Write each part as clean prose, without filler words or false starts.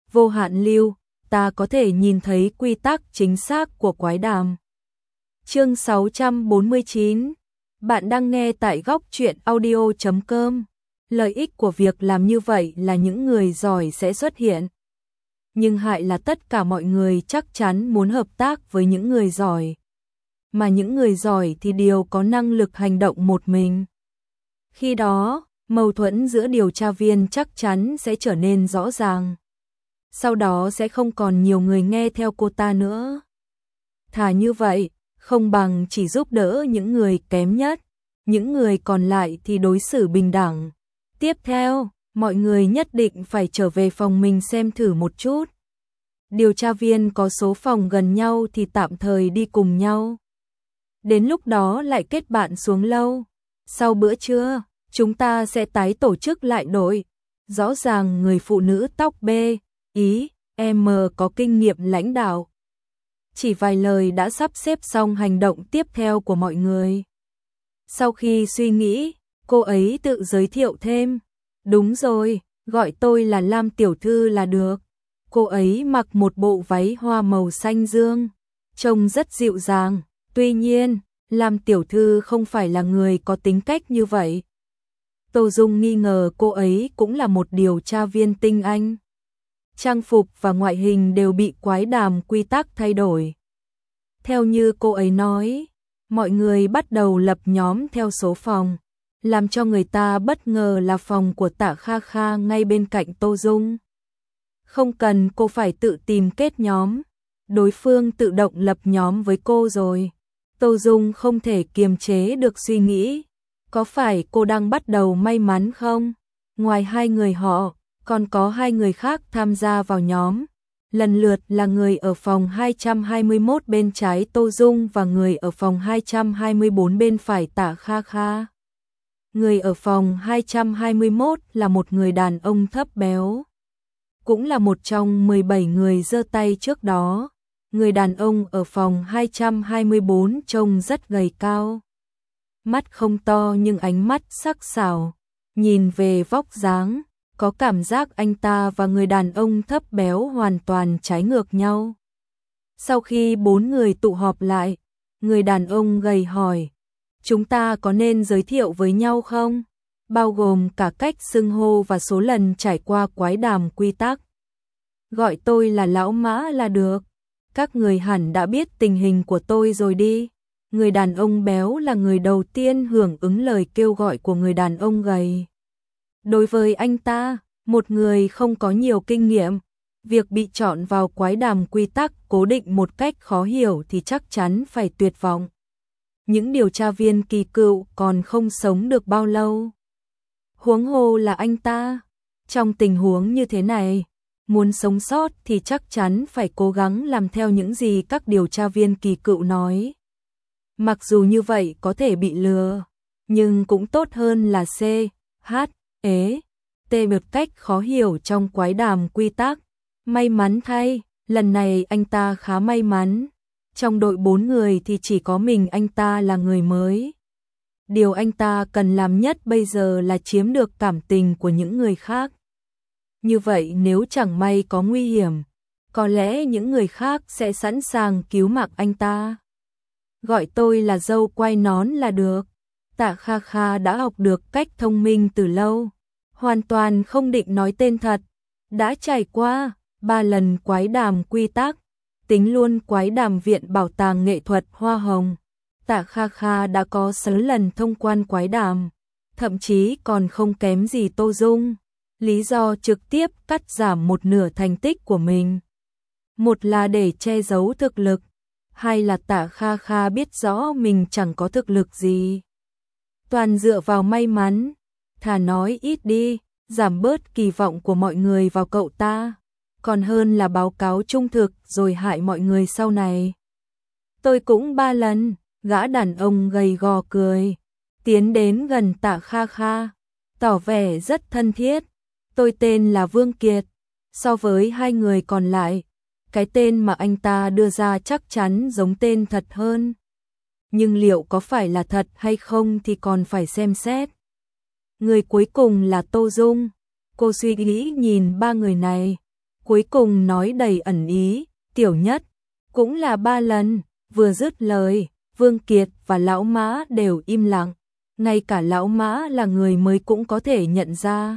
vô hạn lưu, ta có thể nhìn thấy quy tắc chính xác của quái đàm. Chương 649. Bạn đang nghe tại góc truyện audio.com. Lợi ích của việc làm như vậy là những người giỏi sẽ xuất hiện. Nhưng hại là tất cả mọi người chắc chắn muốn hợp tác với những người giỏi. Mà những người giỏi thì đều có năng lực hành động một mình. Khi đó, mâu thuẫn giữa điều tra viên chắc chắn sẽ trở nên rõ ràng. Sau đó sẽ không còn nhiều người nghe theo cô ta nữa. Thà như vậy, không bằng chỉ giúp đỡ những người kém nhất, những người còn lại thì đối xử bình đẳng. Tiếp theo, mọi người nhất định phải trở về phòng mình xem thử một chút. Điều tra viên có số phòng gần nhau thì tạm thời đi cùng nhau. Đến lúc đó lại kết bạn xuống lâu. Sau bữa trưa, chúng ta sẽ tái tổ chức lại đội. Rõ ràng người phụ nữ tóc bê, ý, em có kinh nghiệm lãnh đạo. Chỉ vài lời đã sắp xếp xong hành động tiếp theo của mọi người. Sau khi suy nghĩ, cô ấy tự giới thiệu thêm. Đúng rồi, gọi tôi là Lam tiểu thư là được. Cô ấy mặc một bộ váy hoa màu xanh dương, trông rất dịu dàng. Tuy nhiên, Lam tiểu thư không phải là người có tính cách như vậy. Tô Dung nghi ngờ cô ấy cũng là một điều tra viên tinh anh. Trang phục và ngoại hình đều bị quái đàm quy tắc thay đổi. Theo như cô ấy nói, mọi người bắt đầu lập nhóm theo số phòng. Làm cho người ta bất ngờ là phòng của Tạ Kha Kha ngay bên cạnh Tô Dung. Không cần cô phải tự tìm kết nhóm, đối phương tự động lập nhóm với cô rồi. Tô Dung không thể kiềm chế được suy nghĩ, có phải cô đang bắt đầu may mắn không? Ngoài hai người họ, còn có hai người khác tham gia vào nhóm. Lần lượt là người ở phòng 221 bên trái Tô Dung và người ở phòng 224 bên phải Tạ Kha Kha. Người ở phòng 221 là một người đàn ông thấp béo. Cũng là một trong 17 người giơ tay trước đó. Người đàn ông ở phòng 224 trông rất gầy cao. Mắt không to nhưng ánh mắt sắc sảo. Nhìn về vóc dáng, có cảm giác anh ta và người đàn ông thấp béo hoàn toàn trái ngược nhau. Sau khi bốn người tụ họp lại, người đàn ông gầy hỏi, chúng ta có nên giới thiệu với nhau không? Bao gồm cả cách xưng hô và số lần trải qua quái đàm quy tắc. Gọi tôi là Lão Mã là được. Các người hẳn đã biết tình hình của tôi rồi đi. Người đàn ông béo là người đầu tiên hưởng ứng lời kêu gọi của người đàn ông gầy. Đối với anh ta, một người không có nhiều kinh nghiệm, việc bị chọn vào quái đàm quy tắc cố định một cách khó hiểu thì chắc chắn phải tuyệt vọng. Những điều tra viên kỳ cựu còn không sống được bao lâu. Huống hồ là anh ta. Trong tình huống như thế này, muốn sống sót thì chắc chắn phải cố gắng làm theo những gì các điều tra viên kỳ cựu nói. Mặc dù như vậy có thể bị lừa, nhưng cũng tốt hơn là C, H, E, T một cách khó hiểu trong quái đàm quy tắc. May mắn thay, lần này anh ta khá may mắn. Trong đội 4 người thì chỉ có mình anh ta là người mới. Điều anh ta cần làm nhất bây giờ là chiếm được cảm tình của những người khác. Như vậy nếu chẳng may có nguy hiểm, có lẽ những người khác sẽ sẵn sàng cứu mạng anh ta. Gọi tôi là dâu quay nón là được. Tạ Kha Kha đã học được cách thông minh từ lâu, hoàn toàn không định nói tên thật. Đã trải qua 3 lần quái đàm quy tắc, tính luôn quái đàm viện bảo tàng nghệ thuật Hoa Hồng. Tạ Kha Kha đã có 6 lần thông quan quái đàm, thậm chí còn không kém gì Tô Dung. Lý do trực tiếp cắt giảm một nửa thành tích của mình. Một là để che giấu thực lực, hai là Tạ Kha Kha biết rõ mình chẳng có thực lực gì. Toàn dựa vào may mắn, thà nói ít đi, giảm bớt kỳ vọng của mọi người vào cậu ta, còn hơn là báo cáo trung thực rồi hại mọi người sau này. Tôi cũng 3 lần, gã đàn ông gầy gò cười, tiến đến gần Tạ Kha Kha, tỏ vẻ rất thân thiết. Tôi tên là Vương Kiệt. So với hai người còn lại, cái tên mà anh ta đưa ra chắc chắn giống tên thật hơn. Nhưng liệu có phải là thật hay không thì còn phải xem xét. Người cuối cùng là Tô Dung. Cô suy nghĩ nhìn 3 người này. cuối cùng nói đầy ẩn ý, tiểu nhất, cũng là 3 lần, vừa dứt lời, Vương Kiệt và Lão Mã đều im lặng, ngay cả Lão Mã là người mới cũng có thể nhận ra.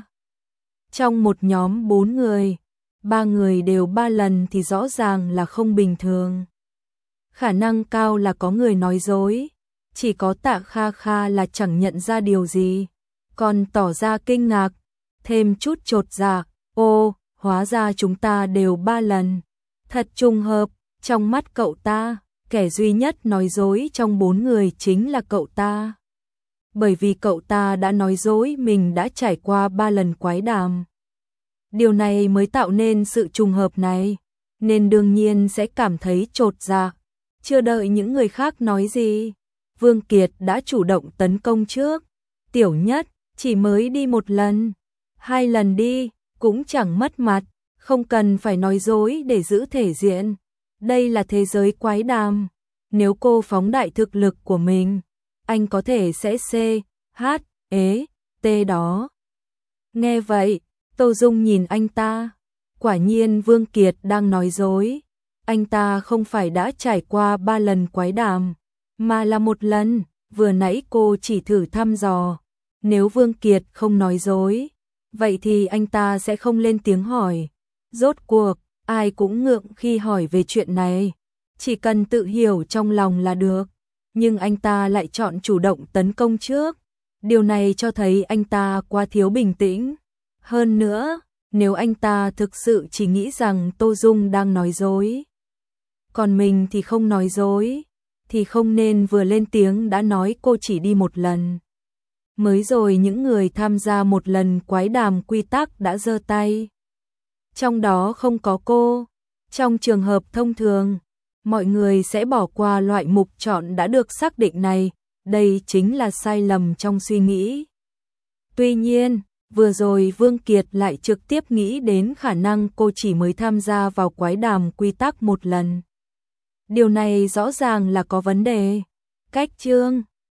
Trong một nhóm 4 người, 3 người đều 3 lần thì rõ ràng là không bình thường. Khả năng cao là có người nói dối, chỉ có Tạ Kha Kha là chẳng nhận ra điều gì, còn tỏ ra kinh ngạc, thêm chút chột dạ, ô, hóa ra chúng ta đều 3 lần. Thật trùng hợp, trong mắt cậu ta, kẻ duy nhất nói dối trong 4 người chính là cậu ta. Bởi vì cậu ta đã nói dối mình đã trải qua 3 lần quái đàm. Điều này mới tạo nên sự trùng hợp này, nên đương nhiên sẽ cảm thấy chột dạ. Chưa đợi những người khác nói gì, Vương Kiệt đã chủ động tấn công trước. Tiểu nhất, chỉ mới đi 1 lần, 2 lần đi, cũng chẳng mất mặt, không cần phải nói dối để giữ thể diện. Đây là thế giới quái đàm, nếu cô phóng đại thực lực của mình, anh có thể sẽ C, H, ế, T đó. Nghe vậy, Tô Dung nhìn anh ta, quả nhiên Vương Kiệt đang nói dối. Anh ta không phải đã trải qua 3 lần quái đàm, mà là 1 lần, vừa nãy cô chỉ thử thăm dò. Nếu Vương Kiệt không nói dối, vậy thì anh ta sẽ không lên tiếng hỏi. Rốt cuộc, ai cũng ngượng khi hỏi về chuyện này, chỉ cần tự hiểu trong lòng là được. Nhưng anh ta lại chọn chủ động tấn công trước. Điều này cho thấy anh ta quá thiếu bình tĩnh. Hơn nữa, nếu anh ta thực sự chỉ nghĩ rằng Tô Dung đang nói dối, còn mình thì không nói dối, thì không nên vừa lên tiếng đã nói cô chỉ đi 1 lần. Mới rồi những người tham gia 1 lần quái đàm quy tắc đã giơ tay. Trong đó không có cô. Trong trường hợp thông thường, mọi người sẽ bỏ qua loại mục chọn đã được xác định này, đây chính là sai lầm trong suy nghĩ. Tuy nhiên, vừa rồi Vương Kiệt lại trực tiếp nghĩ đến khả năng cô chỉ mới tham gia vào quái đàm quy tắc 1 lần. Điều này rõ ràng là có vấn đề. Cách chương